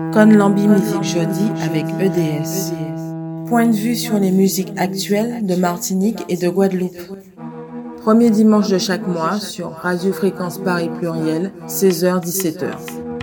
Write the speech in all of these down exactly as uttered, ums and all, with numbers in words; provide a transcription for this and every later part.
Conlambi Musique Jeudi avec E D S. Point de vue sur les musiques actuelles de Martinique et de Guadeloupe. Premier dimanche de chaque mois sur Radio Fréquence Paris Pluriel, seize heures dix-sept heures.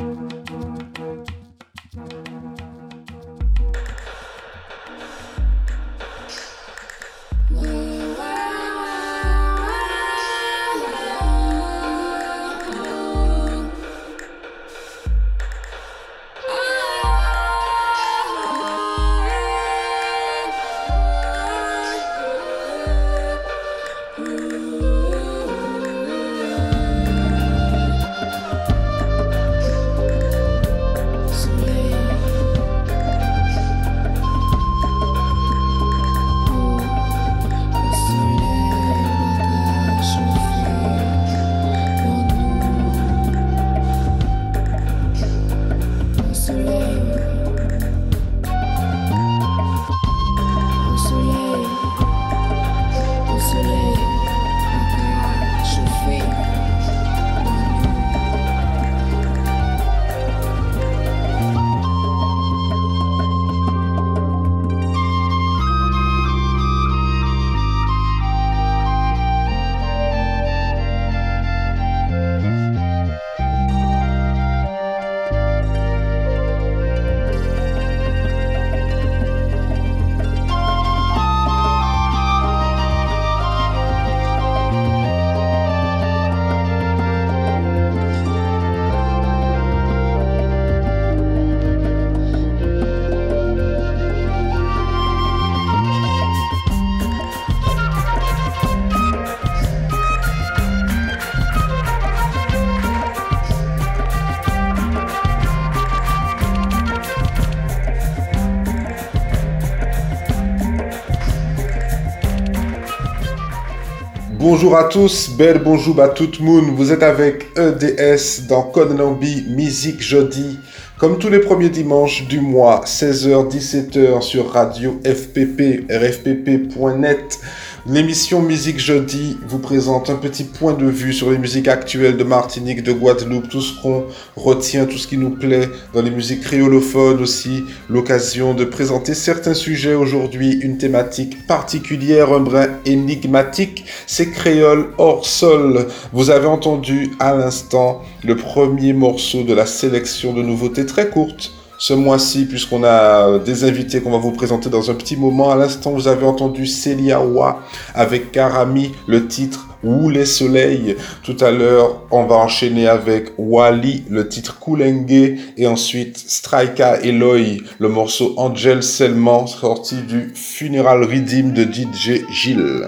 Bonjour à tous, belle bonjour à tout le monde. Vous êtes avec E D S dans Conlambi Musique Jeudi, comme tous les premiers dimanches du mois, seize heures dix-sept heures sur Radio F P P, R F P P point net. L'émission Musique Jeudi vous présente un petit point de vue sur les musiques actuelles de Martinique, de Guadeloupe, tout ce qu'on retient, tout ce qui nous plaît dans les musiques créolophones aussi. L'occasion de présenter certains sujets aujourd'hui, une thématique particulière, un brin énigmatique, c'est créole hors sol. Vous avez entendu à l'instant le premier morceau de la sélection de nouveautés très courtes ce mois-ci, puisqu'on a des invités qu'on va vous présenter dans un petit moment. À l'instant, vous avez entendu Célia Wa avec Karami, le titre Où les soleils. Tout à l'heure, on va enchaîner avec Wally, le titre Koulenge, et ensuite Strika Eloy, le morceau Angel Selman, sorti du Funeral Rhythm de D J Gilles.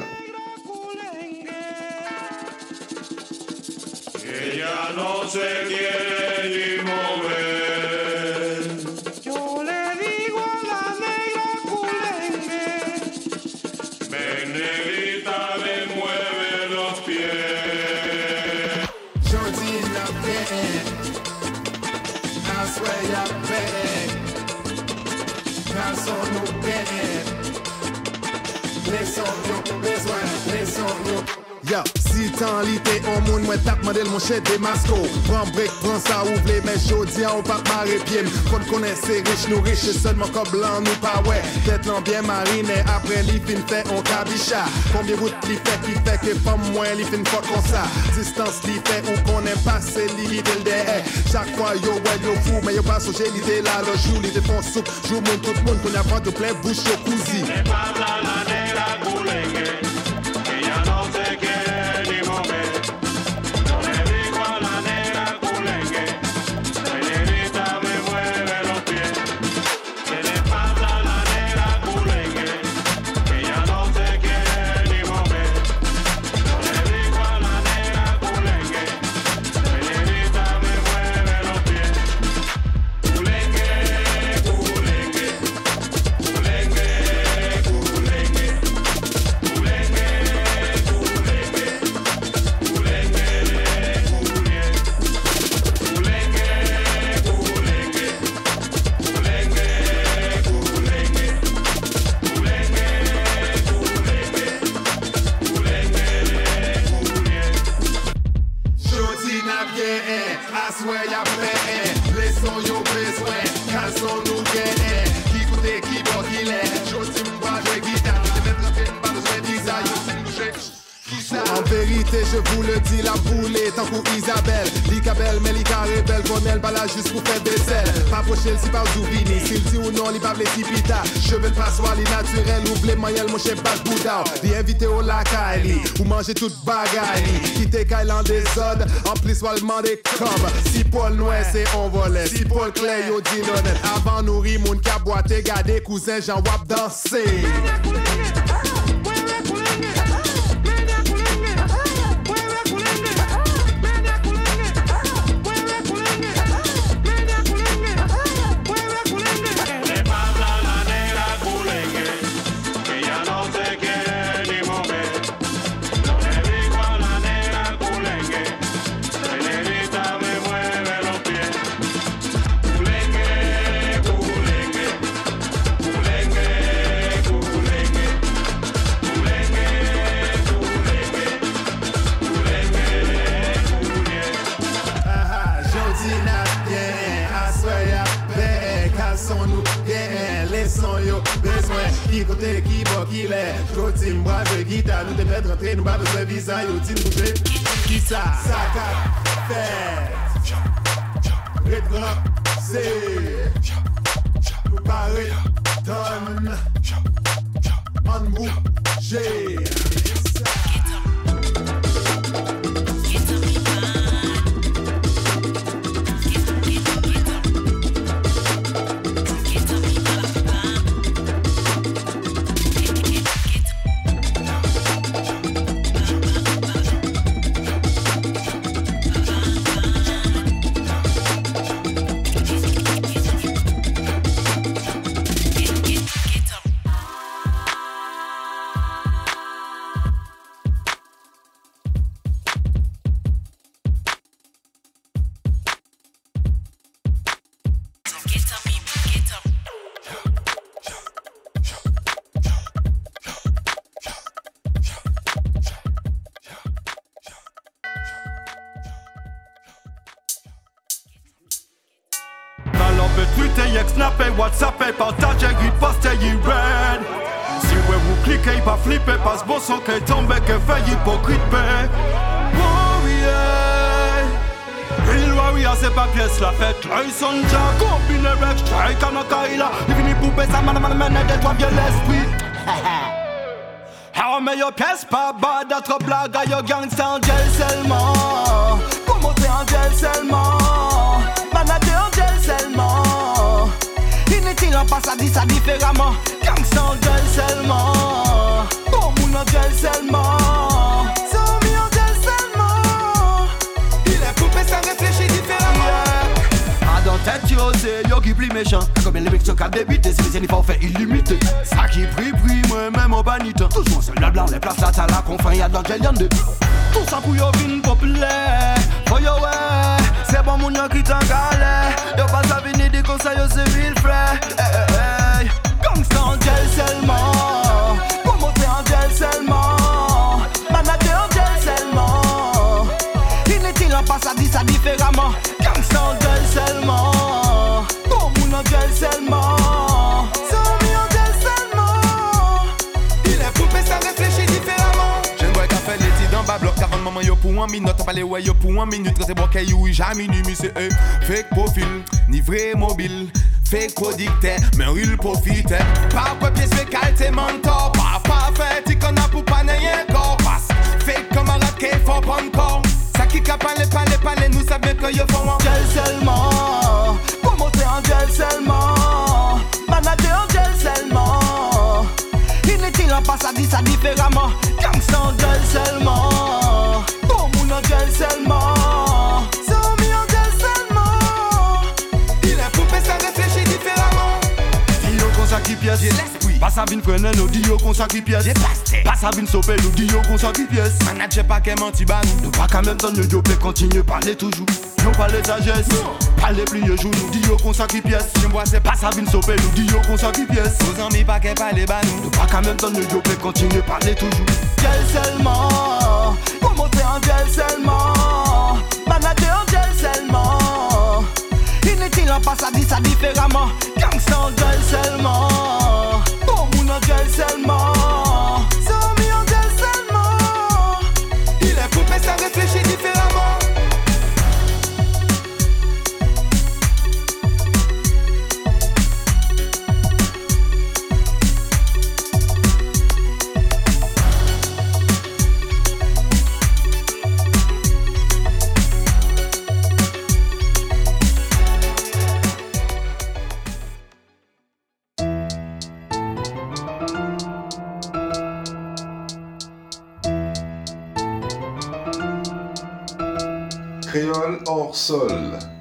Yo, si t'en l'ité, on moun mwen tap modèle mon chè des masco. Prends break, prends ça, ouvre les mais jodi on pas marrer pied. Qu'on connaît c'est riche, nous riches, seulement comme blanc, nous pas ouais. Tête non bien mariné, après li fin fait on cabicha. Combien route li fait, qui fait que pas moins li fin fuck comme ça. Distance li fait ou qu'on aime pas, c'est li del derrière. Chaque fois yo ouais yo fou, mais yo pas so j'ai l'idée là, le jour li défend soupe. Joue moun tout monde, qu'on y a pas de plein bouche yo cousi. garçon nous gagne. Qui côté, qui bon, qui l'est. Jodi m'bois, jouer guitare. Nous te mettre en train, pas besoin d'Isa. Yo, si nous jouer. En vérité, je vous le dis, la boule est tant pour Isabelle. Lika belle, mais Lika rebelle, qu'on elle pas là juste pour faire des selles. Pas prochain, si pas Zouvini, s'il dit ou non, il pas les tipita. Cheveux de passoire, les naturels, ouvrez moyenne, mon chef bat bouddha. Les invités au lac Kaili, ou manger toute bagaille. Quitter Kailan des zones, en plus, on demander comme. Si Paul Noël, c'est on volait. Si Paul Clay, yo dit l'honnête. Avant nourrir, mon cap boité, garder cousin, j'en wap danser. Qui côté, qui bon, qui l'est. Jodi m'bois, jouer guitare. Nous te mettre en train, nous pas besoin de visa. Yo, dis nous jouer. Qui ça? Ça qu'a fait. Red Rock, c'est. Nous parler, donne. En bouger. WhatsApp, partagez, riposter, y red. Si vous cliquez, pas flipper, passe bon son que tombe, que fait hypocrite, paix. Warrior, real warrior, c'est pas pièce la fête. Ils sont déjà combinés avec strike, à notre kaila. Ils finissent pour baisser, man, man, man, de toi, bien l'esprit. Ah, mais yo pièce pas bas, d'autres blagues, à yo gangsta en gel seulement. Pour monter en gel seulement. Manager en gel seulement. Inutile en passe à dire ça différemment. Gangsta en gel seulement. Bon moun en gel seulement. Zombie en gel seulement. Il est coupé sans réfléchir différemment. Yeah. A dans tête yo c'est yo qui plie méchant. Comme les mecs se cap débiter, c'est les ennemis fait illimité. Ça qui prie prie moi-même en banite. Toujours seul le blanc, les places là t'as la confin y'a dans gel yande. Tout ça pour yo vin populaire. Oh yo ouais. C'est bon moun yo qui t'en galère. Yo pas à venir des conseils yo c'est mille frères. Hey, hey, hey. Gangsta en gel seulement. Pour monter en gel seulement. Manager en gel seulement. Inutile en passe à dire ça différemment. Gangsta en gel seulement. Bon moun en gel seulement. Zombie en gel seulement. Il est coupé sans réfléchir différemment. Je ne vois qu'à faire les titres dans bas bloc. Avant maman yo pour un minute. On parle ouais yo pour un minute. Quand c'est bon qu'il y a jamais nu c'est eux. Fake profil, ni vrai mobile. Fake producteur, mais il profite. Pas quoi pièce fécale, c'est mentor. Pas pas fait, t'y qu'on a pour pas n'ayant corps. Passe, fake comme un raquet, faut pas encore. Ça qui capale, parler, parler, nous savons que y'a font en gel seulement. Pour monter en gel seulement. Manager en gel seulement. Inutile en passe à dire ça différemment. Gangsta en gel seulement. Bon moun en gel seulement. Zombie en gel seulement. Il est coupé sans réfléchir différemment. Dio qu'on s'acquit pièce. J'ai l'esprit. Pas Sabine Frenel, nous dio qu'on s'acquit pièce. J'ai pasté. Pas Sabine Sopé, nous dio qu'on s'acquit pièce. Manager pas qu'un menti ban. Nous pas qu'à même temps nous dio peut continuer parler toujours. Nous parler sagesse. Parler plier jour, nous dio qu'on s'acquit pièce. Je vois c'est pas Sabine Sopé, nous dio qu'on s'acquit pièce. Aux amis pas qu'à parler ban. Nous pas qu'à même temps nous dio peut continuer parler toujours. Gel seulement. Pour monter en gel seulement. Manager en gel seulement. Inutile en passe à dire ça différemment. Gangsta en gel seulement. Bon moun en gel seulement. Zombie en gel seulement. Il est coupé, ça réfléchit différemment. Créole hors sol.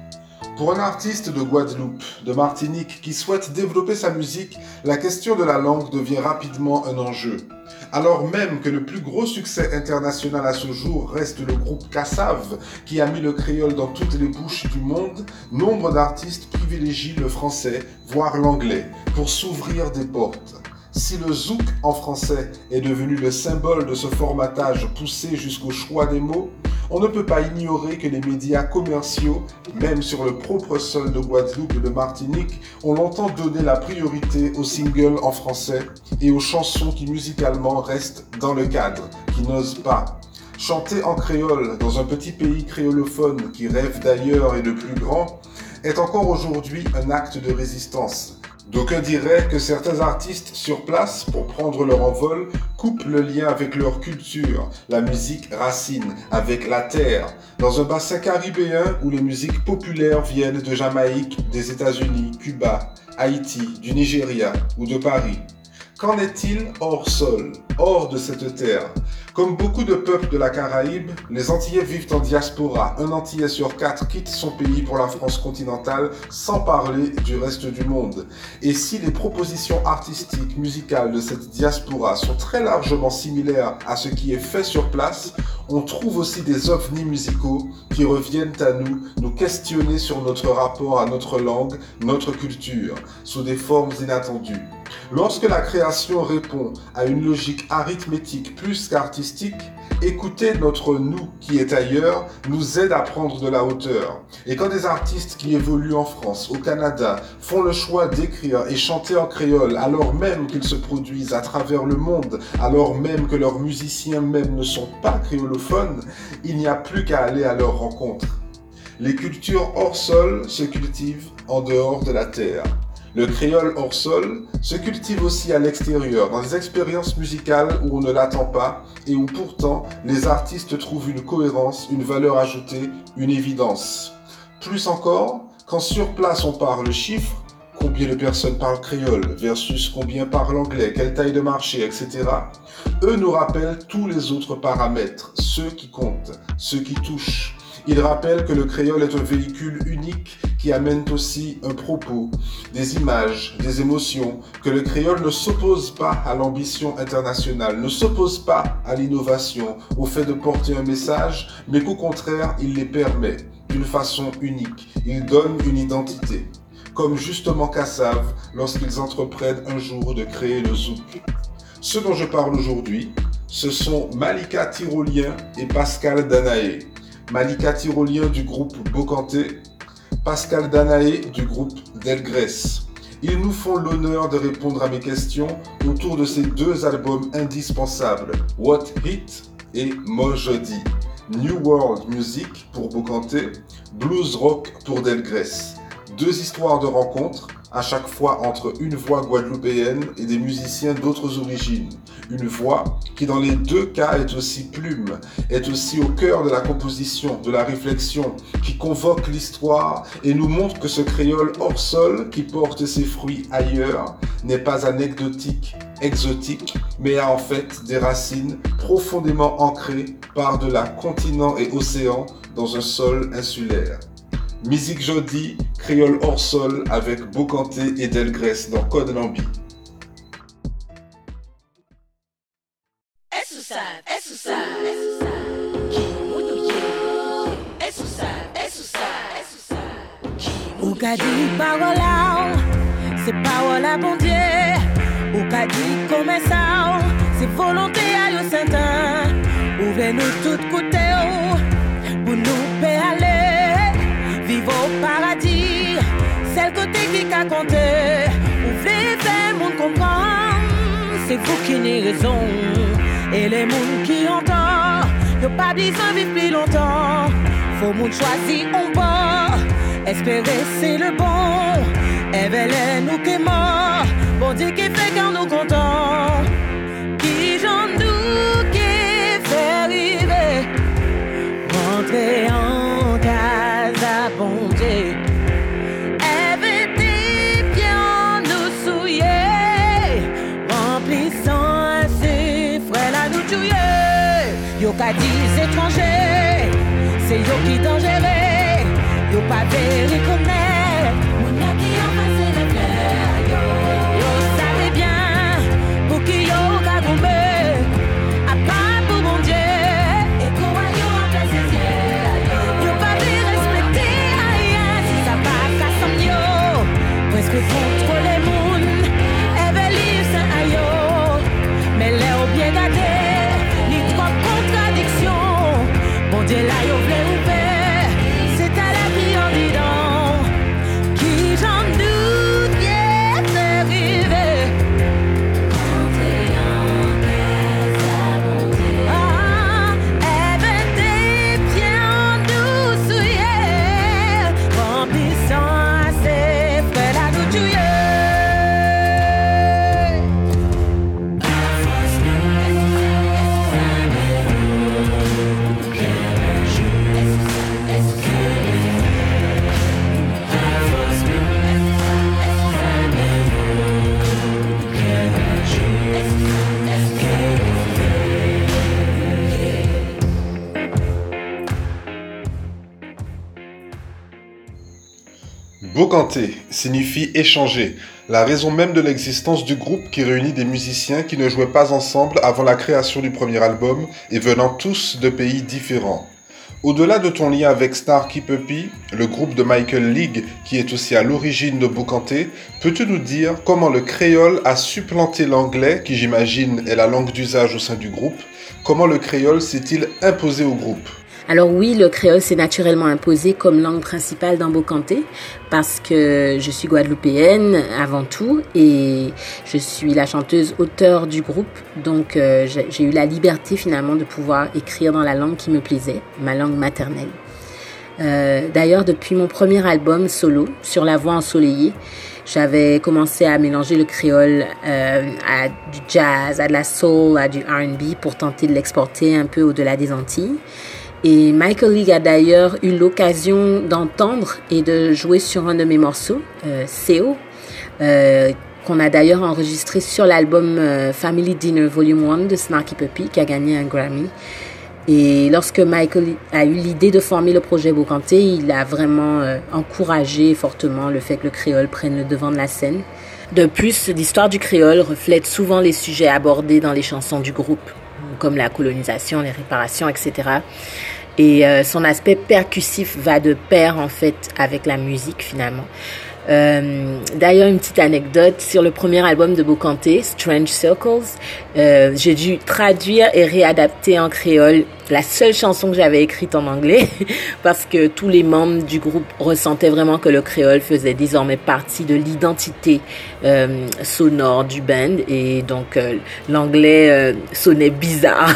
Pour un artiste de Guadeloupe, de Martinique, qui souhaite développer sa musique, la question de la langue devient rapidement un enjeu. Alors même que le plus gros succès international à ce jour reste le groupe Kassav, qui a mis le créole dans toutes les bouches du monde, nombre d'artistes privilégient le français, voire l'anglais, pour s'ouvrir des portes. Si le zouk en français est devenu le symbole de ce formatage poussé jusqu'au choix des mots, on ne peut pas ignorer que les médias commerciaux, même sur le propre sol de Guadeloupe et de Martinique, ont longtemps donné la priorité aux singles en français et aux chansons qui musicalement restent dans le cadre, qui n'osent pas. Chanter en créole dans un petit pays créolophone qui rêve d'ailleurs et de plus grand est encore aujourd'hui un acte de résistance. D'aucuns diraient que certains artistes sur place, pour prendre leur envol, coupent le lien avec leur culture, la musique racine, avec la terre, dans un bassin caribéen où les musiques populaires viennent de Jamaïque, des États-Unis, Cuba, Haïti, du Nigeria ou de Paris. Qu'en est-il hors sol, hors de cette terre? Comme beaucoup de peuples de la Caraïbe, les Antillais vivent en diaspora. Un Antillais sur quatre quitte son pays pour la France continentale, sans parler du reste du monde. Et si les propositions artistiques, musicales de cette diaspora sont très largement similaires à ce qui est fait sur place, on trouve aussi des ovnis musicaux qui reviennent à nous, nous questionner sur notre rapport à notre langue, notre culture, sous des formes inattendues. Lorsque la création répond à une logique arithmétique plus qu'artistique, écouter notre nous qui est ailleurs nous aide à prendre de la hauteur. Et quand des artistes qui évoluent en France, au Canada, font le choix d'écrire et chanter en créole alors même qu'ils se produisent à travers le monde, alors même que leurs musiciens même ne sont pas créolophones, il n'y a plus qu'à aller à leur rencontre. Les cultures hors sol se cultivent en dehors de la terre. Le créole hors sol se cultive aussi à l'extérieur, dans des expériences musicales où on ne l'attend pas et où pourtant les artistes trouvent une cohérence, une valeur ajoutée, une évidence. Plus encore, quand sur place on parle chiffres, combien de personnes parlent créole versus combien parlent anglais, quelle taille de marché, et cetera, eux nous rappellent tous les autres paramètres, ceux qui comptent, ceux qui touchent. Ils rappellent que le créole est un véhicule unique qui amène aussi un propos, des images, des émotions, que le créole ne s'oppose pas à l'ambition internationale, ne s'oppose pas à l'innovation, au fait de porter un message, mais qu'au contraire, il les permet d'une façon unique. Il donne une identité, comme justement Kassav lorsqu'ils entreprennent un jour de créer le zouk. Ce dont je parle aujourd'hui, ce sont Malika Tyrolien et Pascal Danaé. Malika Tyrolien du groupe Bokanté, Pascal Danaé du groupe Delgrès. Ils nous font l'honneur de répondre à mes questions autour de ces deux albums indispensables, What Hit et Mo Jodi. New World Music pour Bokanté, Blues Rock pour Delgrès. Deux histoires de rencontres, à chaque fois entre une voix guadeloupéenne et des musiciens d'autres origines. Une voix qui dans les deux cas est aussi plume, est aussi au cœur de la composition, de la réflexion, qui convoque l'histoire et nous montre que ce créole hors sol qui porte ses fruits ailleurs n'est pas anecdotique, exotique, mais a en fait des racines profondément ancrées par-delà continent et océan dans un sol insulaire. Musique Jodi, créole hors sol avec Bokanté et Delgrès dans Code Lambi. Ou ka di parola, c'est parole à bon Dieu. Ou ka di comme ça, c'est volonté à yo Saint-An. Ouvrez-nous tout côté pour nous aller. Vive au paradis, qui qu'a compté. Vous voulez faire mon comprendre, c'est vous qui n'avez raison. Et les gens qui ont tort, y'a pas besoin de vivre plus longtemps. Faut moun choisir on part, espérer c'est le bon. Éveillez nous qui est mort, bon Dieu qui fait quand nous contents. Qui j'en nous qui fait arriver, rentrer en case à bon Dieu. Éviter bien nous souiller, remplissant assez frère la nous tuer. Yo qu'a dit étranger, c'est yo qui dangereux, yo pas de reconnaître. Mon a qui en face le clair, yo. Yo savez bien, pour qui yo qu'a tombé, à part pour mon Dieu. Et quoi yo en place ses yeux, yo pas de respecter rien, si ça passe qu'à son yo. Presque contre les mounes, Evelyn Saint Ayo. Mais l'air bien gâté, les trois contradictions. Bon Dieu là yo v'lait ou paix, c'est à la vie en dedans. Qui j'en doute est arrivé, rentrer en paix à bon Dieu. Ah, éviter bien nous souiller, remplissant assez frère la nous tuer. Bocanté signifie échanger, la raison même de l'existence du groupe qui réunit des musiciens qui ne jouaient pas ensemble avant la création du premier album et venant tous de pays différents. Au-delà de ton lien avec Snarky Puppy, le groupe de Michael League qui est aussi à l'origine de Bocanté, peux-tu nous dire comment le créole a supplanté l'anglais, qui j'imagine est la langue d'usage au sein du groupe? Comment le créole s'est-il imposé au groupe? Alors oui, le créole s'est naturellement imposé comme langue principale dans Bocanté parce que je suis guadeloupéenne avant tout et je suis la chanteuse auteure du groupe. Donc euh, j'ai, j'ai eu la liberté finalement de pouvoir écrire dans la langue qui me plaisait, ma langue maternelle. Euh, d'ailleurs, depuis mon premier album solo, Sur la voie ensoleillée, j'avais commencé à mélanger le créole euh, à du jazz, à de la soul, à du R and B pour tenter de l'exporter un peu au-delà des Antilles. Et Michael League a d'ailleurs eu l'occasion d'entendre et de jouer sur un de mes morceaux, euh, C O, euh, qu'on a d'ailleurs enregistré sur l'album euh, Family Dinner Volume un de Snarky Puppy, qui a gagné un Grammy. Et lorsque Michael a eu l'idée de former le projet Bocanté, il a vraiment euh, encouragé fortement le fait que le créole prenne le devant de la scène. De plus, l'histoire du créole reflète souvent les sujets abordés dans les chansons du groupe, comme la colonisation, les réparations, et cetera. Et euh, son aspect percussif va de pair, en fait, avec la musique, finalement. Euh, d'ailleurs, une petite anecdote, sur le premier album de Bocanté, Strange Circles, euh, j'ai dû traduire et réadapter en créole la seule chanson que j'avais écrite en anglais, parce que tous les membres du groupe ressentaient vraiment que le créole faisait désormais partie de l'identité euh, sonore du band, et donc euh, l'anglais euh, sonnait bizarre.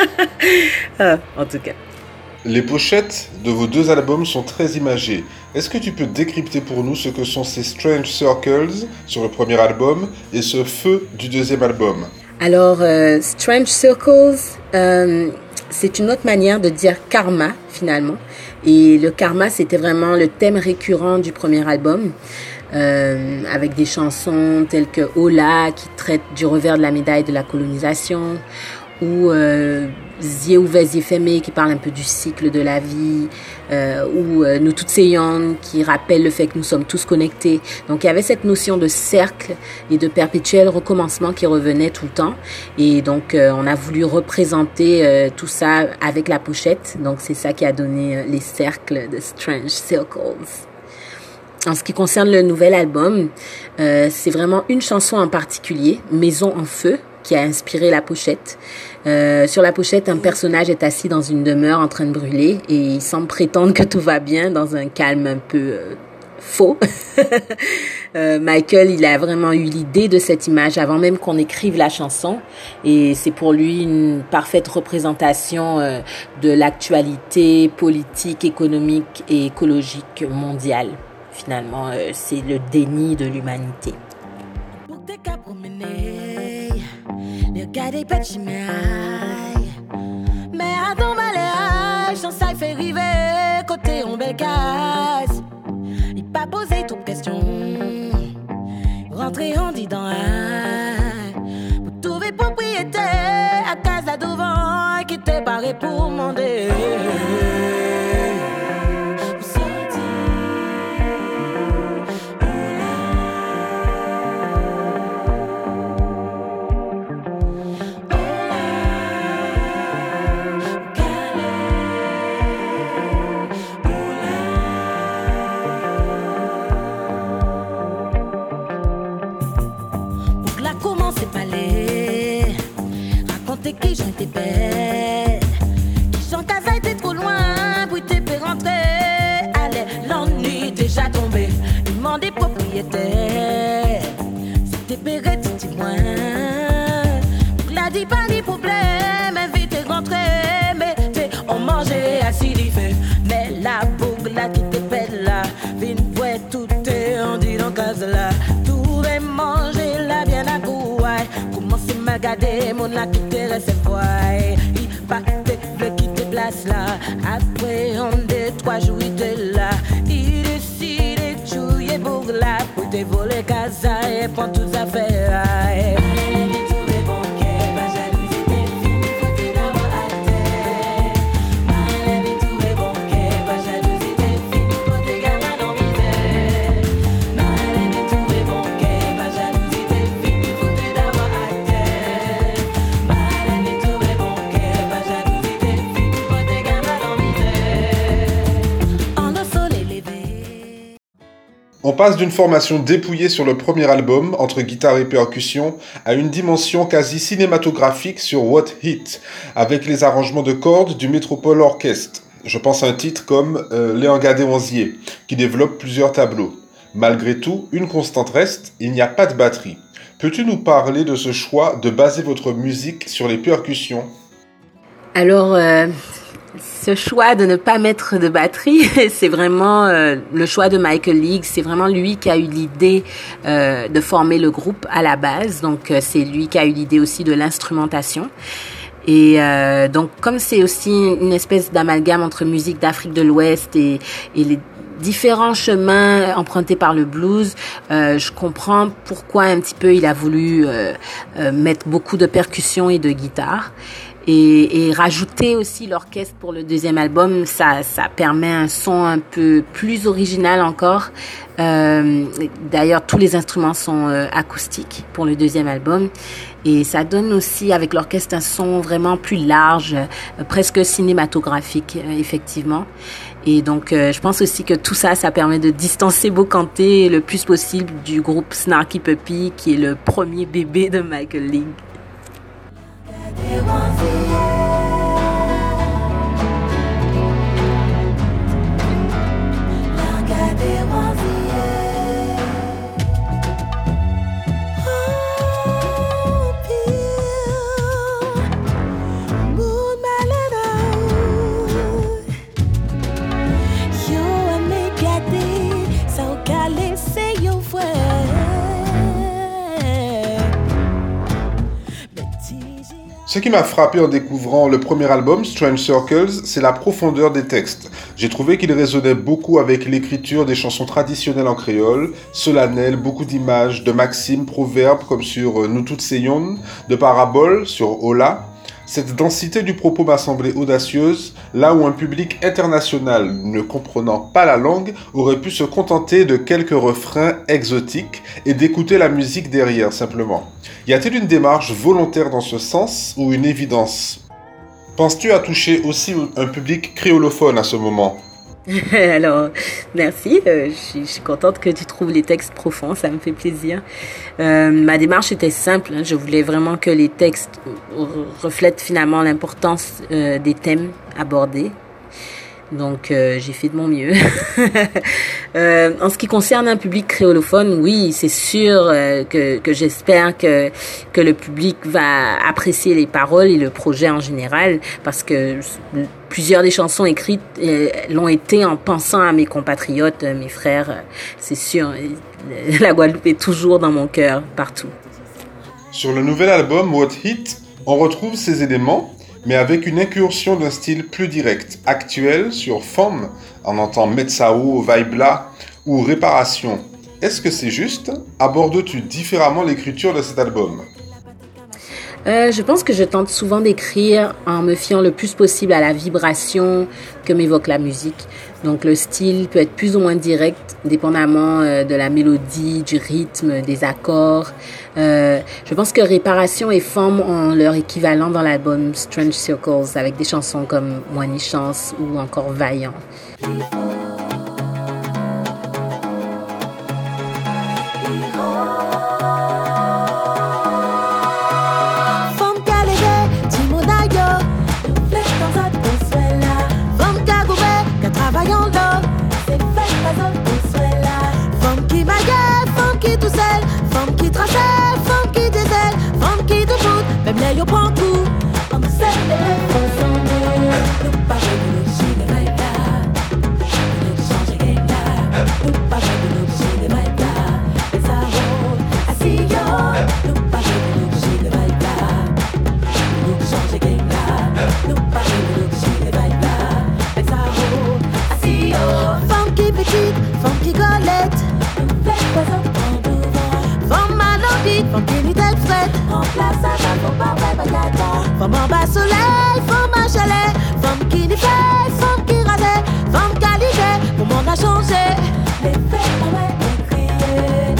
ah, en tout cas. Les pochettes de vos deux albums sont très imagées. Est-ce que tu peux décrypter pour nous ce que sont ces Strange Circles sur le premier album et ce Feu du deuxième album? Alors, euh, Strange Circles, euh, c'est une autre manière de dire karma, finalement. Et le karma, c'était vraiment le thème récurrent du premier album, euh, avec des chansons telles que Ola, qui traite du revers de la médaille de la colonisation, ou euh, Zie ouvert, Zie fermé, qui parle un peu du cycle de la vie, euh, ou euh, Nous toutes Seyon, qui rappelle le fait que nous sommes tous connectés. Donc il y avait cette notion de cercle et de perpétuel recommencement qui revenait tout le temps. Et donc euh, on a voulu représenter euh, tout ça avec la pochette. Donc c'est ça qui a donné euh, les cercles de Strange Circles. En ce qui concerne le nouvel album, euh, c'est vraiment une chanson en particulier, Maison en feu, qui a inspiré la pochette. Euh, sur la pochette, un personnage est assis dans une demeure en train de brûler et il semble prétendre que tout va bien dans un calme un peu euh, faux. euh, Michael, il a vraiment eu l'idée de cette image avant même qu'on écrive la chanson, et c'est pour lui une parfaite représentation euh, de l'actualité politique, économique et écologique mondiale. Finalement, euh, c'est le déni de l'humanité. Mais à ton balayage, sans ça fait river, côté on belle casse. Il pas posé toute question. Rentrer on dit dans un. Pour trouver propriété, à casa devant, qui t'est barré pour demander. Qui j'en étais belle, qui j'en casa était trop loin, pour t'es fait rentrer. Allez, l'ennui déjà tombé, demandez propriétaire. C'était péré, tu dis moins. Donc là, dis pas ni problème, invite rentrer. Mais t'es, on mangeait assis du feu. Mais la boucle là qui t'es belle là, vine ouais, tout est on dit dans case là. Tout est manger là bien à goût, ouais. Commencez à garder mon là qui t'est resté froid. Il partait le qui te place là. Après on deux, trois jours il était là. Il décide de jouer pour là. Pour te voler casa et prendre toutes affaires. On passe d'une formation dépouillée sur le premier album, entre guitare et percussion, à une dimension quasi cinématographique sur What Hit, avec les arrangements de cordes du Metropole Orchestre. Je pense à un titre comme euh, Léon Gadé-Onzier, qui développe plusieurs tableaux. Malgré tout, une constante reste, il n'y a pas de batterie. Peux-tu nous parler de ce choix de baser votre musique sur les percussions ? Alors, euh, ce choix de ne pas mettre de batterie, c'est vraiment euh, le choix de Michael League. C'est vraiment lui qui a eu l'idée euh, de former le groupe à la base. Donc, euh, c'est lui qui a eu l'idée aussi de l'instrumentation. Et euh, donc, comme c'est aussi une espèce d'amalgame entre musique d'Afrique de l'Ouest et, et les différents chemins empruntés par le blues, euh, je comprends pourquoi un petit peu il a voulu euh, euh, mettre beaucoup de percussions et de guitare. Et, et rajouter aussi l'orchestre pour le deuxième album, ça, ça permet un son un peu plus original encore. Euh, d'ailleurs, tous les instruments sont euh, acoustiques pour le deuxième album. Et ça donne aussi, avec l'orchestre, un son vraiment plus large, euh, presque cinématographique, euh, effectivement. Et donc, euh, je pense aussi que tout ça, ça permet de distancer Bocante le plus possible du groupe Snarky Puppy, qui est le premier bébé de Michael League. It was Ce qui m'a frappé en découvrant le premier album, Strange Circles, c'est la profondeur des textes. J'ai trouvé qu'il résonnait beaucoup avec l'écriture des chansons traditionnelles en créole, solennelles, beaucoup d'images, de maximes, proverbes comme sur Nous toutes Seyon, de paraboles sur Ola. Cette densité du propos m'a semblé audacieuse, là où un public international ne comprenant pas la langue aurait pu se contenter de quelques refrains exotiques et d'écouter la musique derrière simplement. Y a-t-il une démarche volontaire dans ce sens ou une évidence ? Penses-tu à toucher aussi un public créolophone à ce moment ? Alors, merci. Euh, je, suis, je suis contente que tu trouves les textes profonds, ça me fait plaisir. Euh, ma démarche était simple. Hein, je voulais vraiment que les textes reflètent finalement l'importance euh, des thèmes abordés. Donc, euh, j'ai fait de mon mieux. Euh, en ce qui concerne un public créolophone, oui, c'est sûr euh, que, que j'espère que, que le public va apprécier les paroles et le projet en général, parce que plusieurs des chansons écrites euh, l'ont été en pensant à mes compatriotes, euh, mes frères. Euh, c'est sûr, euh, la Guadeloupe est toujours dans mon cœur, partout. Sur le nouvel album What Hit, on retrouve ces éléments, mais avec une incursion d'un style plus direct, actuel sur Femme, on entend Metsao, Vaibla ou Réparation. Est-ce que c'est juste? Abordes-tu différemment l'écriture de cet album? Euh, je pense que je tente souvent d'écrire en me fiant le plus possible à la vibration que m'évoque la musique. Donc le style peut être plus ou moins direct, dépendamment euh, de la mélodie, du rythme, des accords. Euh, je pense que Réparation et Femme ont leur équivalent dans l'album Strange Circles, avec des chansons comme Moi ni chance ou encore Vaillant. Yo prends coup, on sait les façons de nous pas de nous chier de maïda, nous changer game là, nous pas de nous chier de maïda, et ça roule, assis yo, nous pas de nous chier de maïda, nous changer game là, nous pas de nous chier de maïda, et ça roule, assis yo, femme qui petite, femme qui colette, nous fait poison en devant, femme malobie, femme qui nous tête frette, remplace à ta faut pas. Femme en bas soleil, femme en chalet, femme qui n'y fait, femme qui rasait, femme qualité, mon monde a changé. Les faits m'ont écrié.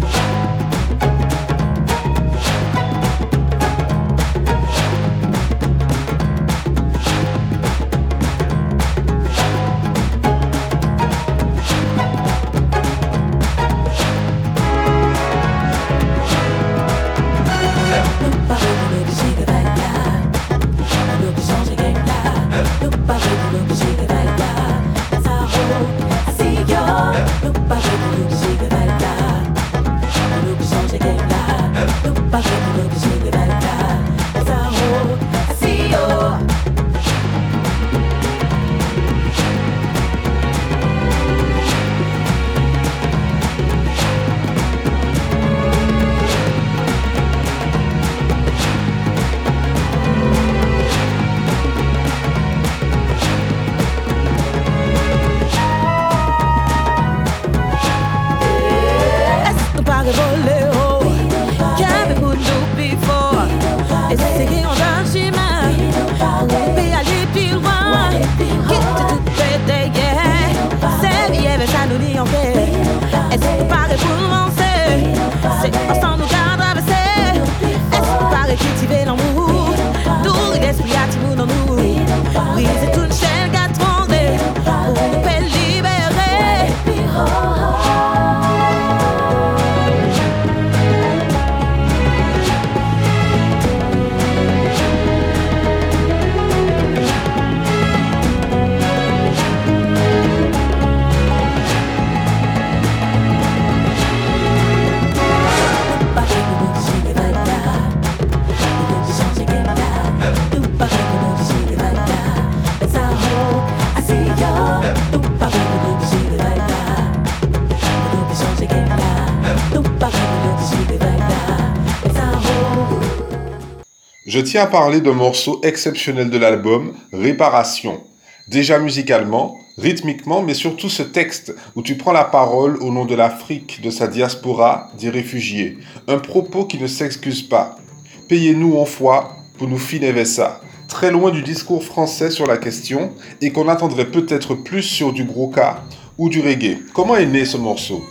Je tiens à parler d'un morceau exceptionnel de l'album, Réparation. Déjà musicalement, rythmiquement, mais surtout ce texte où tu prends la parole au nom de l'Afrique, de sa diaspora, des réfugiés. Un propos qui ne s'excuse pas. Payez-nous en foi pour nous finir ça. Très loin du discours français sur la question et qu'on attendrait peut-être plus sur du gros cas ou du reggae. Comment est né ce morceau?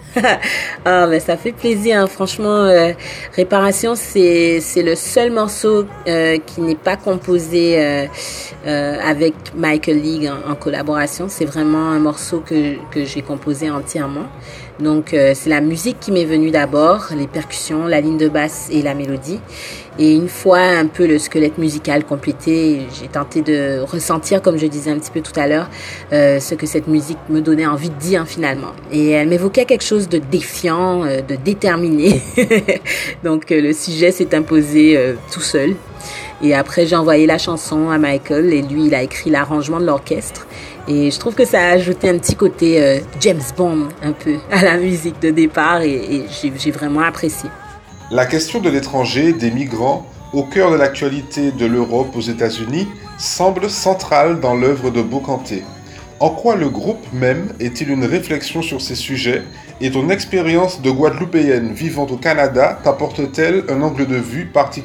Ah, ben ça fait plaisir, hein. Franchement, euh, Réparation, c'est c'est le seul morceau euh, qui n'est pas composé euh, euh, avec Michael League en, en collaboration. C'est vraiment un morceau que que j'ai composé entièrement. Donc euh, c'est la musique qui m'est venue d'abord, les percussions, la ligne de basse et la mélodie. Et une fois un peu le squelette musical complété, j'ai tenté de ressentir, comme je disais un petit peu tout à l'heure, euh, ce que cette musique me donnait envie de dire finalement. Et elle m'évoquait quelque chose de défiant, euh, de déterminé. Donc euh, le sujet s'est imposé euh, tout seul. Et après j'ai envoyé la chanson à Michael et lui il a écrit l'arrangement de l'orchestre. Et je trouve que ça a ajouté un petit côté euh, James Bond un peu à la musique de départ et, et j'ai, j'ai vraiment apprécié. La question de l'étranger, des migrants, au cœur de l'actualité de l'Europe aux États-Unis, semble centrale dans l'œuvre de Boccanté. En quoi le groupe même est-il une réflexion sur ces sujets et ton expérience de Guadeloupéenne vivant au Canada t'apporte-t-elle un angle de vue particulier ?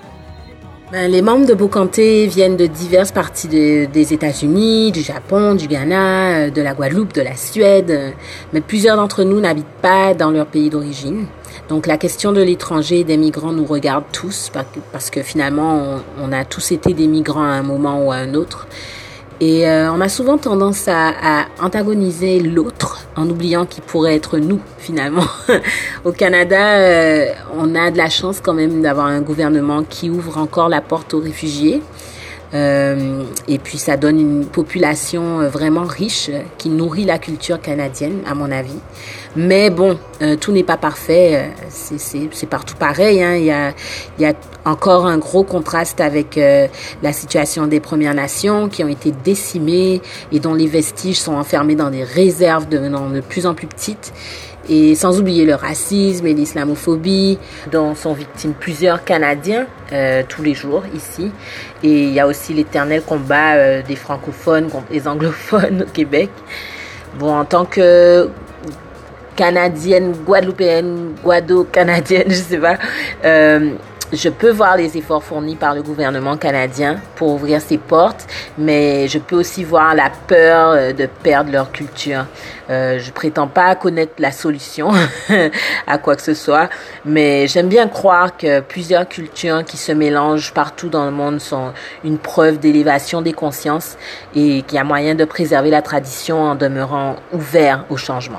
Ben, les membres de Boccanté viennent de diverses parties de, des États-Unis, du Japon, du Ghana, de la Guadeloupe, de la Suède, mais plusieurs d'entre nous n'habitent pas dans leur pays d'origine. Donc la question de l'étranger et des migrants nous regarde tous parce que finalement on, on a tous été des migrants à un moment ou à un autre. Et euh, on a souvent tendance à, à antagoniser l'autre en oubliant qu'il pourrait être nous finalement. Au Canada, euh, on a de la chance quand même d'avoir un gouvernement qui ouvre encore la porte aux réfugiés. Euh, et puis ça donne une population vraiment riche qui nourrit la culture canadienne à mon avis. Mais bon, euh, tout n'est pas parfait, c'est, c'est, c'est partout pareil, hein. Il y a, il y a encore un gros contraste avec euh, la situation des Premières Nations qui ont été décimées et dont les vestiges sont enfermés dans des réserves devenant de plus en plus petites. Et sans oublier le racisme et l'islamophobie dont sont victimes plusieurs Canadiens euh, tous les jours ici. Et il y a aussi l'éternel combat euh, des francophones contre les anglophones au Québec. Bon, en tant que Canadienne, Guadeloupéenne, Guado-Canadienne, je sais pas, euh, je peux voir les efforts fournis par le gouvernement canadien pour ouvrir ses portes, mais je peux aussi voir la peur de perdre leur culture. Euh, je prétends pas connaître la solution à quoi que ce soit, mais j'aime bien croire que plusieurs cultures qui se mélangent partout dans le monde sont une preuve d'élévation des consciences et qu'il y a moyen de préserver la tradition en demeurant ouvert au changement.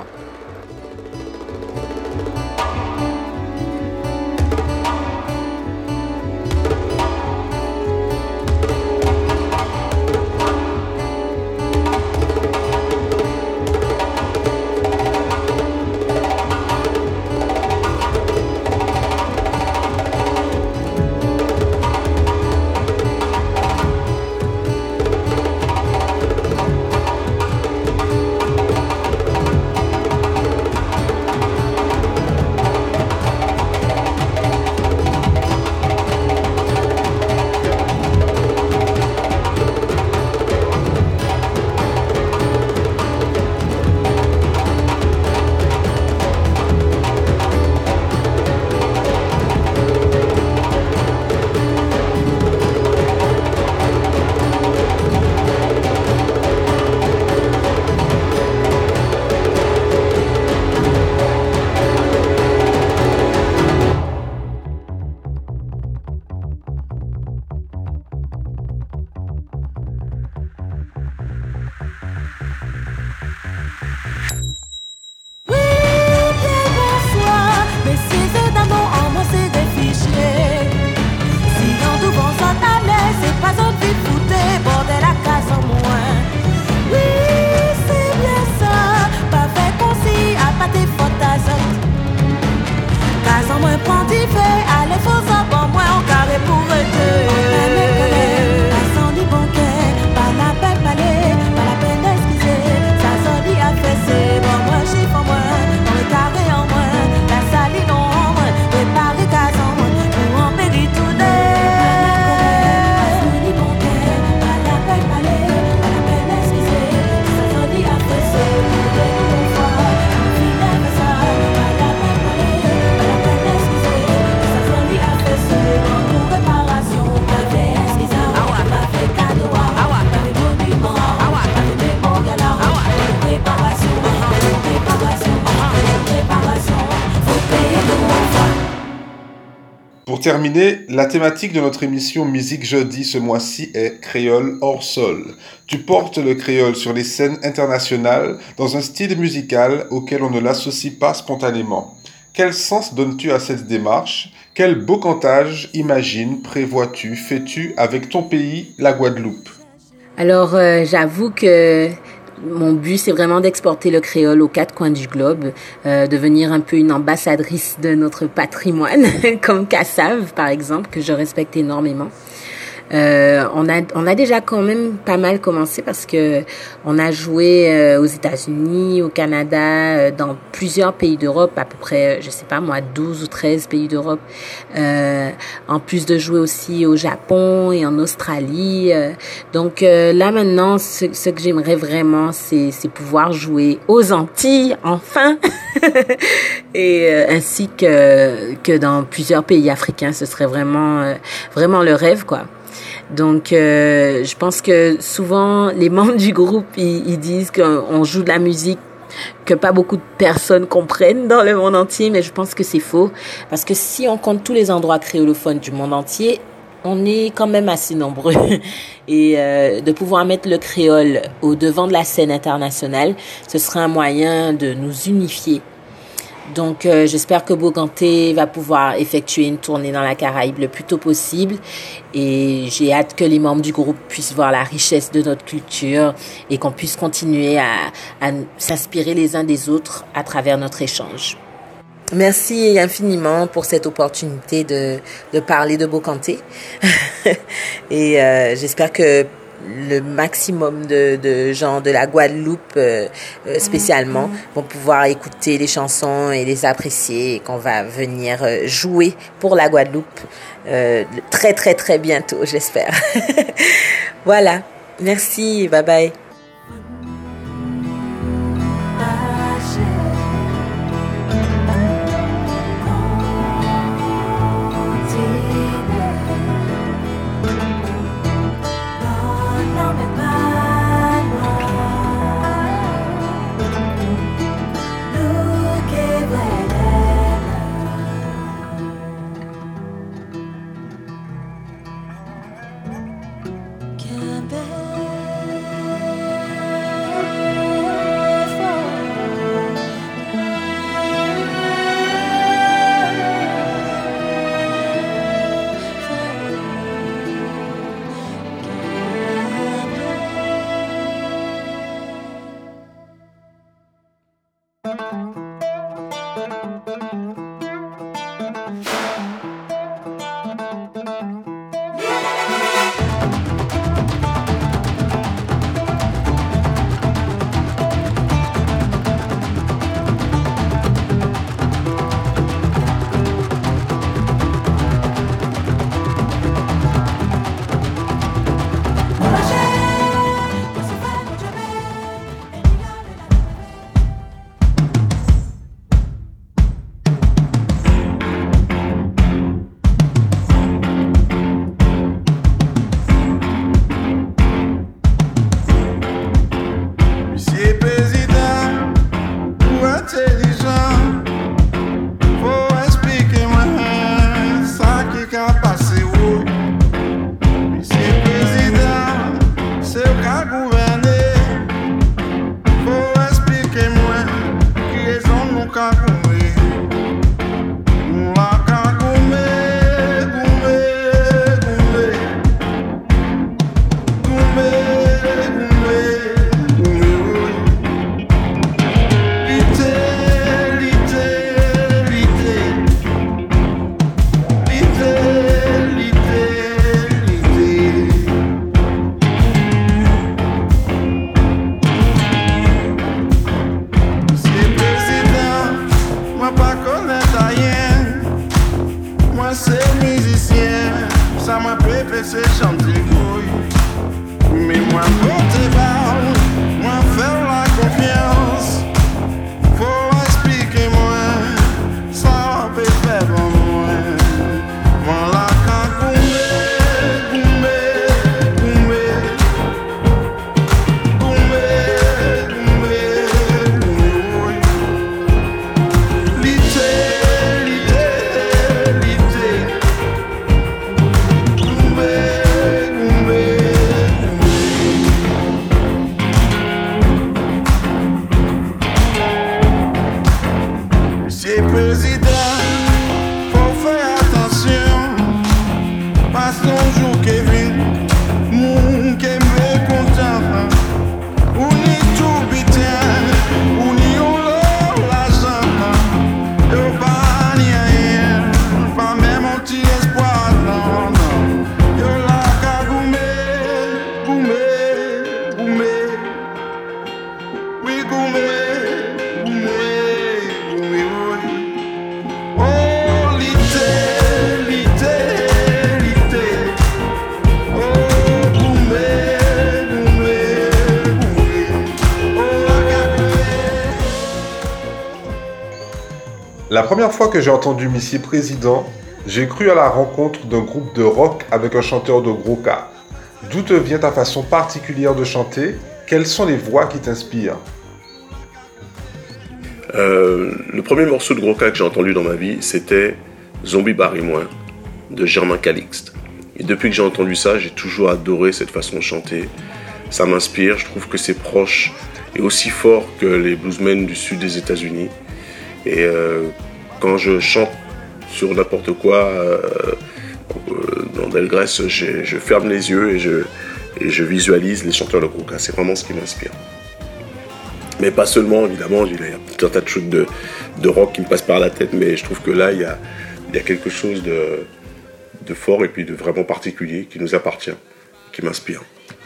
Pour terminer, la thématique de notre émission Musique Jeudi ce mois-ci est Créole hors sol. Tu portes le créole sur les scènes internationales dans un style musical auquel on ne l'associe pas spontanément. Quel sens donnes-tu à cette démarche ? Quel beau cantage, imagines, prévois-tu, fais-tu avec ton pays, la Guadeloupe ? Alors, euh, j'avoue que mon but, c'est vraiment d'exporter le créole aux quatre coins du globe, euh, devenir un peu une ambassadrice de notre patrimoine, comme Kassav, par exemple, que je respecte énormément. Euh, on a on a déjà quand même pas mal commencé parce que on a joué euh, aux États-Unis, au Canada, euh, dans plusieurs pays d'Europe, à peu près, je sais pas moi, douze ou treize pays d'Europe. Euh, en plus de jouer aussi au Japon et en Australie. Euh, donc euh, là maintenant, ce, ce que j'aimerais vraiment, c'est c'est pouvoir jouer aux Antilles enfin, et euh, ainsi que que dans plusieurs pays africains. Ce serait vraiment euh, vraiment le rêve, quoi. Donc, euh, je pense que souvent, les membres du groupe, ils, ils disent qu'on joue de la musique que pas beaucoup de personnes comprennent dans le monde entier, mais je pense que c'est faux. Parce que si on compte tous les endroits créolophones du monde entier, on est quand même assez nombreux. Et euh, de pouvoir mettre le créole au devant de la scène internationale, ce sera un moyen de nous unifier. Donc, euh, j'espère que Boganté va pouvoir effectuer une tournée dans la Caraïbe le plus tôt possible. Et j'ai hâte que les membres du groupe puissent voir la richesse de notre culture et qu'on puisse continuer à, à s'inspirer les uns des autres à travers notre échange. Merci infiniment pour cette opportunité de, de parler de Boganté. Et euh, j'espère que le maximum de, de gens de la Guadeloupe euh, spécialement vont pouvoir écouter les chansons et les apprécier et qu'on va venir jouer pour la Guadeloupe euh, très très très bientôt, j'espère. Voilà, merci, bye bye. La première fois que j'ai entendu Missier Président, j'ai cru à la rencontre d'un groupe de rock avec un chanteur de gros cas. D'où te vient ta façon particulière de chanter? Quelles sont les voix qui t'inspirent? euh, Le premier morceau de gros cas que j'ai entendu dans ma vie, c'était Zombie Barry-Moins de Germain Calixte. Et depuis que j'ai entendu ça, j'ai toujours adoré cette façon de chanter. Ça m'inspire, je trouve que c'est proche et aussi fort que les bluesmen du sud des États-Unis. Et euh, quand je chante sur n'importe quoi euh, dans Delgrès, je, je ferme les yeux et je, et je visualise les chanteurs de gros cas. C'est vraiment ce qui m'inspire. Mais pas seulement, évidemment, il y a tout un tas de trucs de, de rock qui me passent par la tête, mais je trouve que là, il y a, il y a quelque chose de, de fort et puis de vraiment particulier qui nous appartient, qui m'inspire.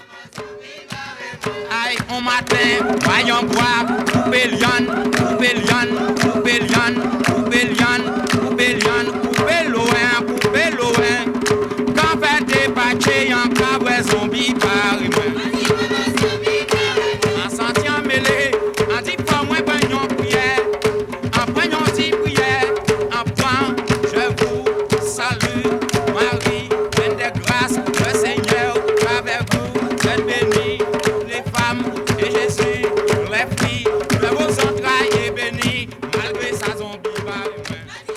Aïe, on matin, voyons boire, coupez lion, coupez lion, coupez lion, coupez lion, coupez lion, coupez loin, coupez loin. Quand fait dépatcher un cabouet zombie par humain. En sentient mêlé, en dit pas moins bagnon prière, en bagnon dit prière, en point, je vous salue, Marie, pleine de grâce, le Seigneur, avec vous, c'est béni. Et Jésus, les filles, de vos entrailles est béni, malgré sa zombie va.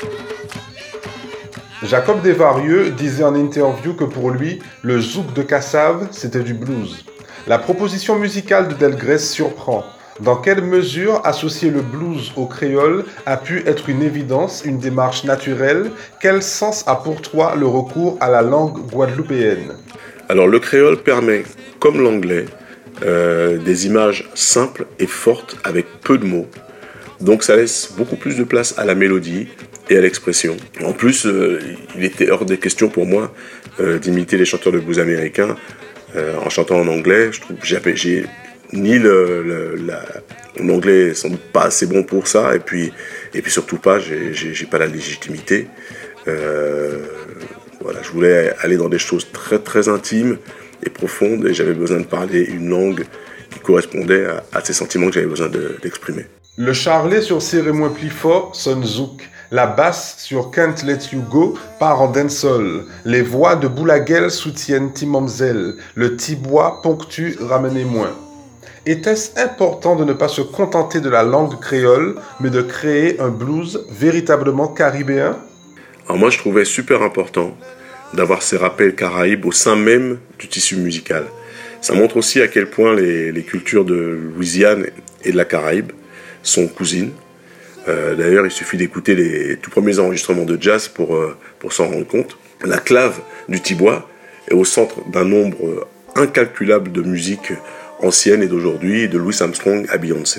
Jacob Desvarieux disait en interview que pour lui, le zouk de Cassave, c'était du blues. La proposition musicale de Delgrès surprend. Dans quelle mesure associer le blues au créole a pu être une évidence, une démarche naturelle? Quel sens a pour toi le recours à la langue guadeloupéenne? Alors le créole permet, comme l'anglais, Euh, des images simples et fortes avec peu de mots. Donc ça laisse beaucoup plus de place à la mélodie et à l'expression. En plus, euh, il était hors des questions pour moi euh, d'imiter les chanteurs de blues américains euh, en chantant en anglais. Je trouve que j'ai, j'ai ni le, le la, mon anglais est sans doute pas assez bon pour ça, et puis et puis surtout pas, j'ai, j'ai, j'ai pas la légitimité. Euh, voilà, je voulais aller dans des choses très très intimes et profonde, et j'avais besoin de parler une langue qui correspondait à, à ces sentiments que j'avais besoin de, d'exprimer. Le charlet sur Serré moins pli fort sonne zouk. La basse sur Can't Let You Go part en dancehall. Les voix de Boulaguel soutiennent Timomzel. Le tibois ponctue Ramenez moins. Était-ce important de ne pas se contenter de la langue créole, mais de créer un blues véritablement caribéen? Alors moi, je trouvais super important d'avoir ces rappels caraïbes au sein même du tissu musical. Ça montre aussi à quel point les, les cultures de Louisiane et de la Caraïbe sont cousines. Euh, d'ailleurs, il suffit d'écouter les tout premiers enregistrements de jazz pour, euh, pour s'en rendre compte. La clave du tibois est au centre d'un nombre incalculable de musiques anciennes et d'aujourd'hui, de Louis Armstrong à Beyoncé.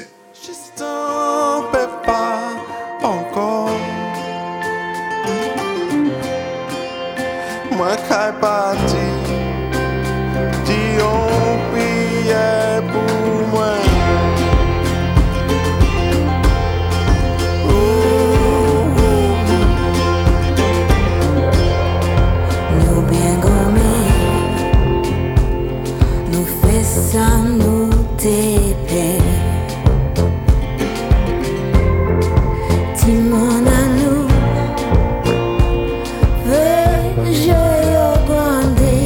Moi qu'à partir, dis on priait pour moi. Nous bien gommés, nous faisons nous t'épais. Timon à nous, veux je grande.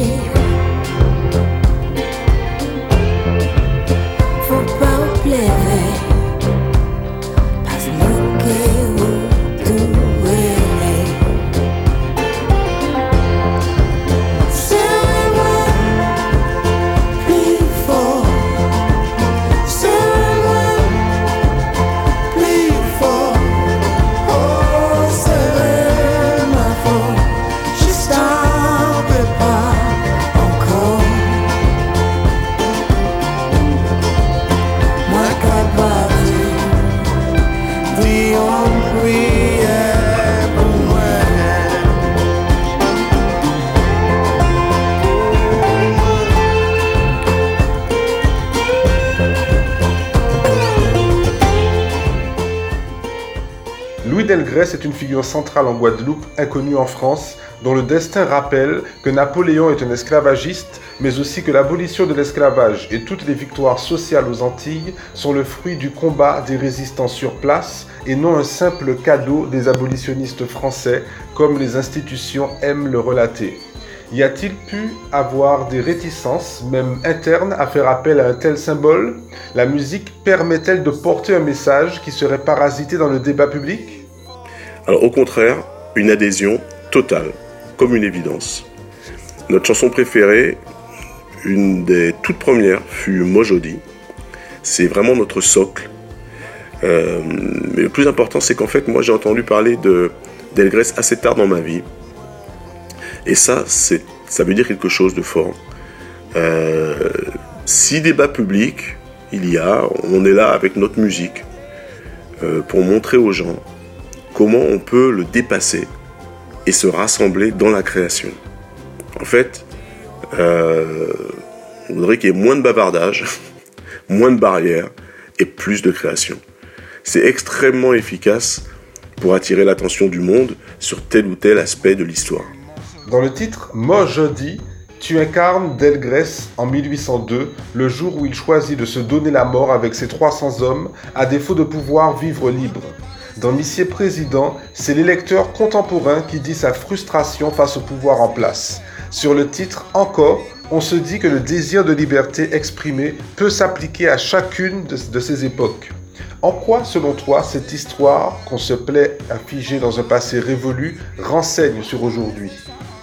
Delgrès est une figure centrale en Guadeloupe, inconnue en France, dont le destin rappelle que Napoléon est un esclavagiste, mais aussi que l'abolition de l'esclavage et toutes les victoires sociales aux Antilles sont le fruit du combat des résistants sur place et non un simple cadeau des abolitionnistes français, comme les institutions aiment le relater. Y a-t-il pu avoir des réticences, même internes, à faire appel à un tel symbole? La musique permet-elle de porter un message qui serait parasité dans le débat public? Alors au contraire, une adhésion totale, comme une évidence. Notre chanson préférée, une des toutes premières, fut Mojodi. C'est vraiment notre socle. Euh, mais le plus important, c'est qu'en fait, moi j'ai entendu parler de Delgrès assez tard dans ma vie. Et ça, c'est, ça veut dire quelque chose de fort. Euh, si débat public il y a, on est là avec notre musique euh, pour montrer aux gens comment on peut le dépasser et se rassembler dans la création. En fait, euh, on voudrait qu'il y ait moins de bavardage, moins de barrières et plus de création. C'est extrêmement efficace pour attirer l'attention du monde sur tel ou tel aspect de l'histoire. Dans le titre « Mojodi », tu incarnes Delgrès en mille huit cent deux, le jour où il choisit de se donner la mort avec ses trois cents hommes, à défaut de pouvoir vivre libre. Dans Missier Président, c'est l'électeur contemporain qui dit sa frustration face au pouvoir en place. Sur le titre « Encore », on se dit que le désir de liberté exprimé peut s'appliquer à chacune de, de ces époques. En quoi, selon toi, cette histoire, qu'on se plaît à figer dans un passé révolu, renseigne sur aujourd'hui ?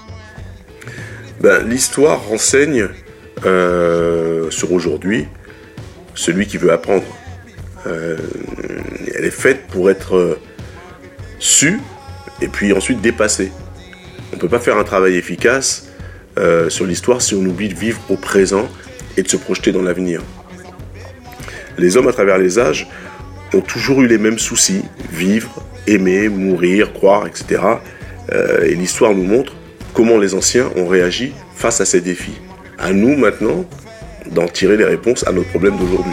Ben, l'histoire renseigne euh, sur aujourd'hui, celui qui veut apprendre. Euh, elle est faite pour être euh, sue et puis ensuite dépassée. On ne peut pas faire un travail efficace euh, sur l'histoire si on oublie de vivre au présent et de se projeter dans l'avenir. Les hommes à travers les âges ont toujours eu les mêmes soucis, vivre, aimer, mourir, croire, et cetera. Euh, et l'histoire nous montre comment les anciens ont réagi face à ces défis. À nous maintenant d'en tirer les réponses à nos problèmes d'aujourd'hui.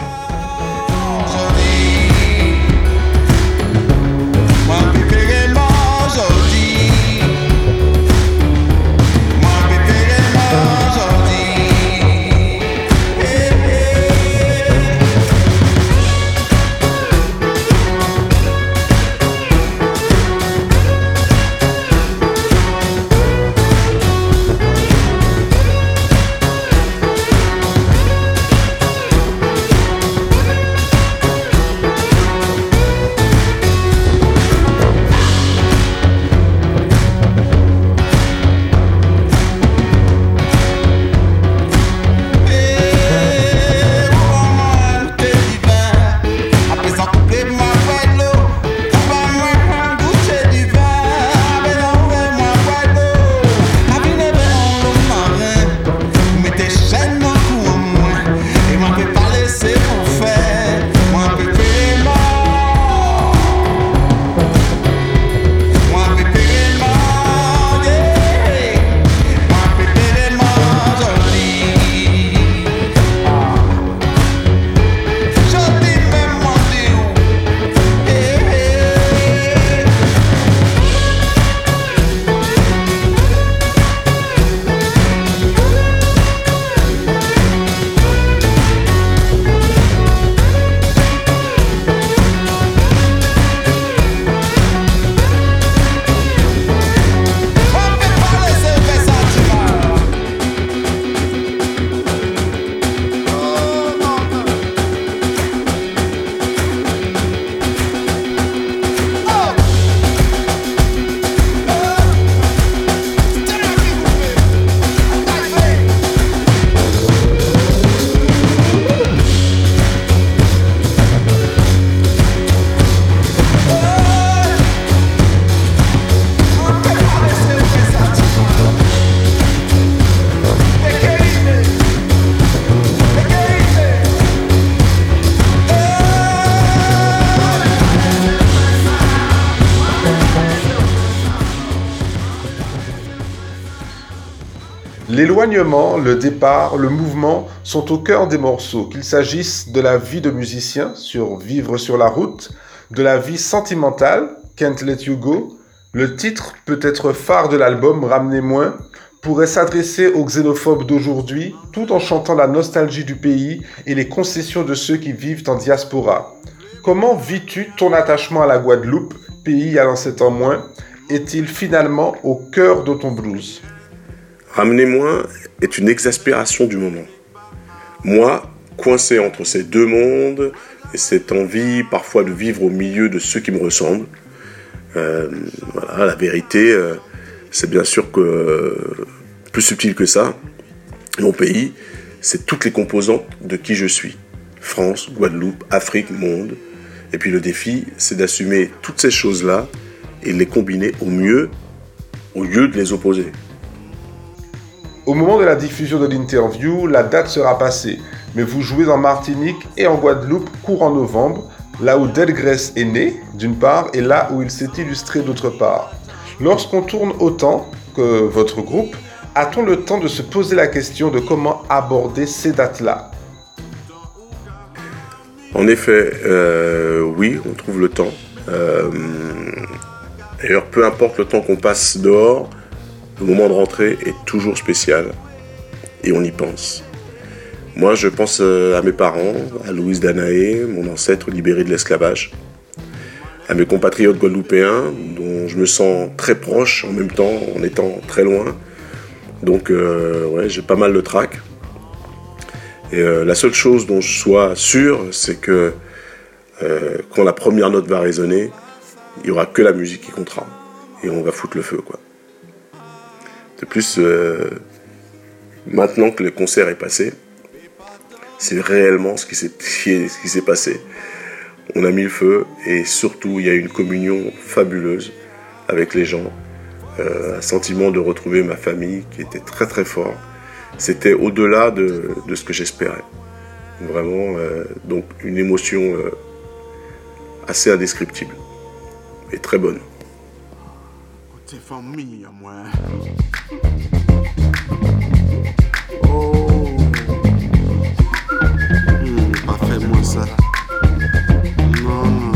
L'éloignement, le départ, le mouvement sont au cœur des morceaux, qu'il s'agisse de la vie de musicien sur Vivre sur la route, de la vie sentimentale, Can't Let You Go, le titre, peut-être phare de l'album Ramenez-moi, pourrait s'adresser aux xénophobes d'aujourd'hui tout en chantant la nostalgie du pays et les concessions de ceux qui vivent en diaspora. Comment vis-tu ton attachement à la Guadeloupe, pays à l'ancêtre en moins, est-il finalement au cœur de ton blues? Ramenez-moi est une exaspération du moment. Moi, coincé entre ces deux mondes et cette envie parfois de vivre au milieu de ceux qui me ressemblent, euh, voilà, la vérité, euh, c'est bien sûr que euh, plus subtil que ça. Mon pays, c'est toutes les composantes de qui je suis. France, Guadeloupe, Afrique, monde. Et puis le défi, c'est d'assumer toutes ces choses-là et de les combiner au mieux, au lieu de les opposer. Au moment de la diffusion de l'interview, la date sera passée, mais vous jouez en Martinique et en Guadeloupe courant novembre, là où Delgrès est né, d'une part, et là où il s'est illustré d'autre part. Lorsqu'on tourne autant que votre groupe, a-t-on le temps de se poser la question de comment aborder ces dates-là? En effet, euh, oui, on trouve le temps. Euh, d'ailleurs, peu importe le temps qu'on passe dehors, le moment de rentrée est toujours spécial et on y pense. Moi, je pense à mes parents, à Louise Danaé, mon ancêtre libéré de l'esclavage, à mes compatriotes guadeloupéens, dont je me sens très proche en même temps, en étant très loin. Donc, euh, ouais, j'ai pas mal de trac. Et euh, la seule chose dont je sois sûr, c'est que euh, quand la première note va résonner, il n'y aura que la musique qui comptera. Et on va foutre le feu, quoi. De plus, euh, maintenant que le concert est passé, c'est réellement ce qui s'est, ce qui s'est passé. On a mis le feu et surtout, il y a eu une communion fabuleuse avec les gens. Euh, un sentiment de retrouver ma famille qui était très très fort. C'était au-delà de, de ce que j'espérais. Vraiment, euh, donc une émotion euh, assez indescriptible et très bonne. Côté famille, moi. Oh. Hmm, pas fait-moi ça. Non, non.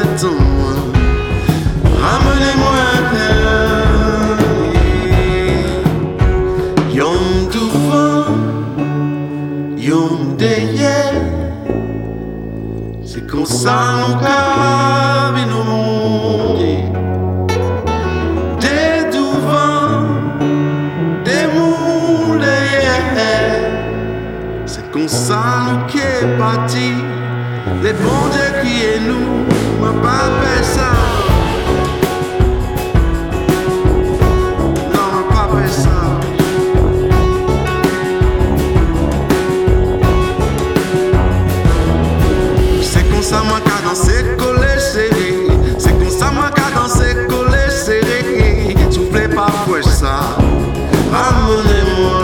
Ramenez-moi, Yon devant, yon derrière. C'est comme ça nous caves nos mondes. Des devant, des mondes derrière. C'est comme ça nous qui est parti. Les bons dieux qui est nous, ma pas fait ça. Non, ma pas fait ça. C'est comme ça ma cadence collé serré. C'est comme ça ma cadence collé serré. Soufflez pas pour ça. Amenez-moi.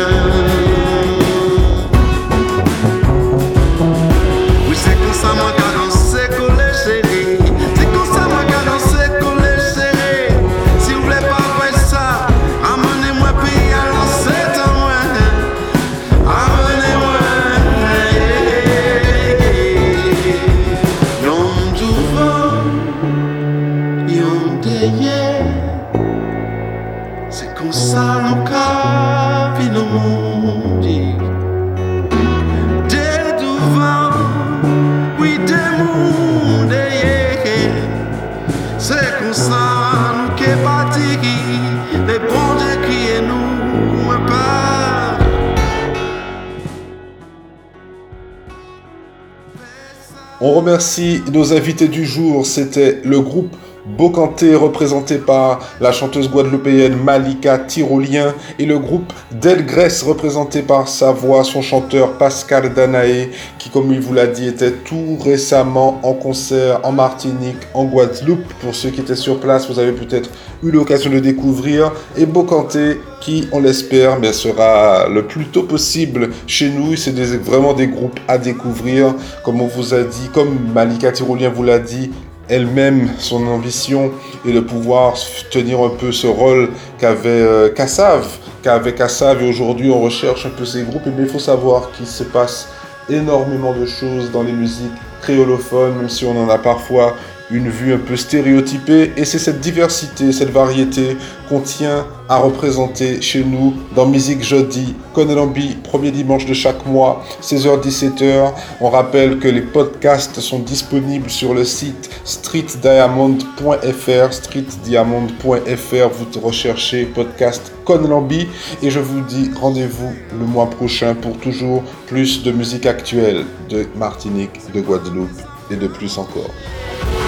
On remercie nos invités du jour, c'était le groupe Bokanté représenté par la chanteuse guadeloupéenne Malika Tyrolien et le groupe Delgrès représenté par sa voix, son chanteur Pascal Danaé qui, comme il vous l'a dit, était tout récemment en concert en Martinique, en Guadeloupe. Pour ceux qui étaient sur place, vous avez peut-être eu l'occasion de découvrir. Et Bokanté qui, on l'espère, mais sera le plus tôt possible chez nous. C'est des, vraiment des groupes à découvrir. Comme on vous a dit, comme Malika Tyrolien vous l'a dit, elle-même, son ambition est de pouvoir tenir un peu ce rôle qu'avait euh, Kassav, qu'avait Kassav, et aujourd'hui on recherche un peu ces groupes. Mais il faut savoir qu'il se passe énormément de choses dans les musiques créolophones, même si on en a parfois une vue un peu stéréotypée, et c'est cette diversité, cette variété qu'on tient à représenter chez nous dans Musique Jeudi, Konelambie, premier dimanche de chaque mois, seize heures dix-sept heures. On rappelle que les podcasts sont disponibles sur le site street diamond point f r, street diamond point f r, vous recherchez podcast Konelambie, et je vous dis rendez-vous le mois prochain pour toujours plus de musique actuelle de Martinique, de Guadeloupe et de plus encore.